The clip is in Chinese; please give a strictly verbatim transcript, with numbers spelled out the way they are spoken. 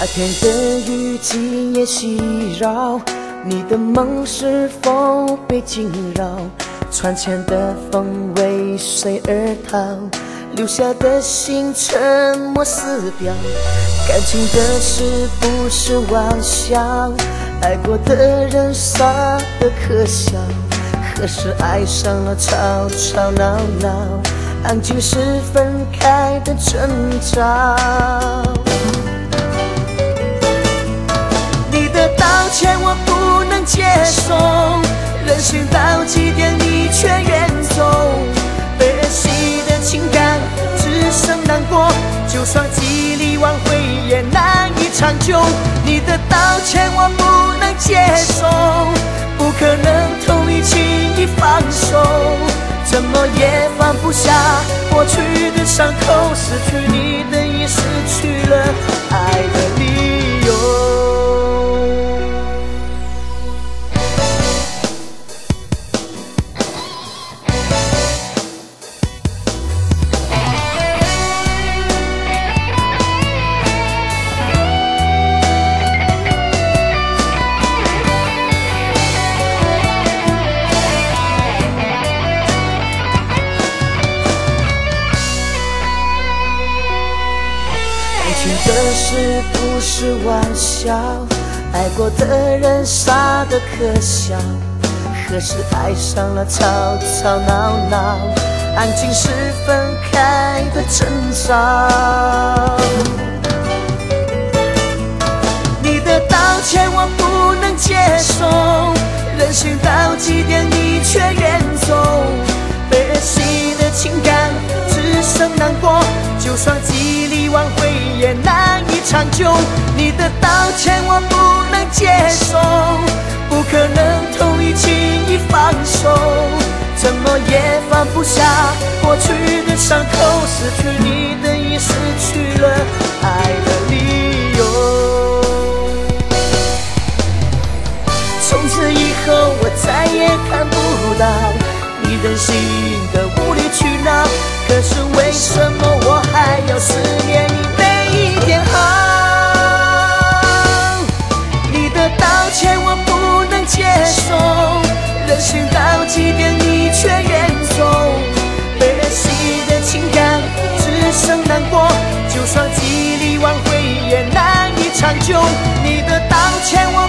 天的雨今夜袭扰，你的梦是否被惊扰？船前的风为谁而逃？留下的心沉默撕掉。感情的事不是玩笑，爱过的人傻得可笑。何时爱上了吵吵闹闹，安静是分开的征兆。你的道歉我不能接受，任性到极点你却远走，被儿戏的情感只剩难过，就算极力挽回也难以长久。你的道歉我不能接受，不可能同意轻易放手，怎么也放不下过去的伤口，失去你等于失去了爱的理由。这事不是玩笑，爱过的人傻得可笑。何时爱上了吵吵闹闹，安静是分开的征兆。你的道歉我不能接受，任性到极点你却远走，被儿戏的情感只剩难过，就算极力挽回也难以长久。你的道歉我不能接受，不可能同意轻易放手，怎么也放不下过去的伤口，失去你等于失去了爱的理由。从此以后我再也看不到你任性的无理取闹，可是为什么我还要思念你每一点好？你的道歉我不能接受，任性到极点你却远走，被儿戏的情感只剩难过，就算极力挽回也难以长久。你的道歉我